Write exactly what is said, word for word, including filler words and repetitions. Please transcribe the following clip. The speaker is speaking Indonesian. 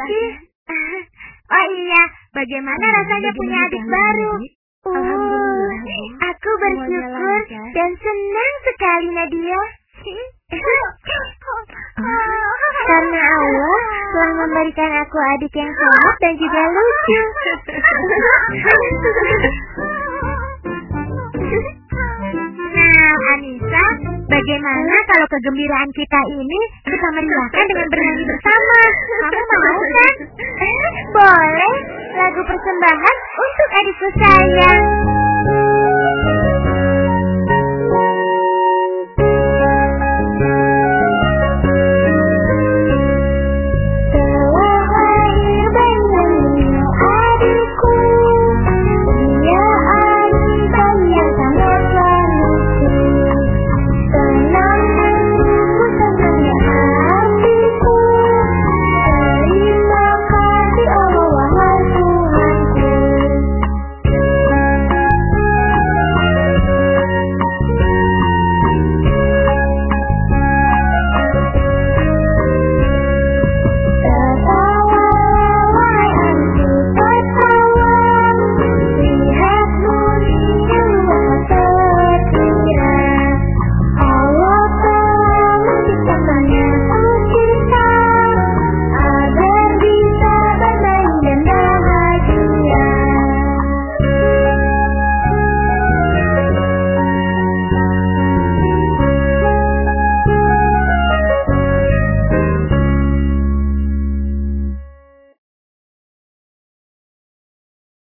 kasih. Oh iya, bagaimana rasanya punya adik baru? Uh, aku bersyukur dan senang sekali, Nadia. Karena Allah telah memberikan aku adik yang sehat dan juga lucu. Nah, Anissa, bagaimana kalau kegembiraan kita ini kita meriahkan dengan bernyanyi bersama? Kamu mau kan? Boleh, lagu persembahan untuk adikku sayang.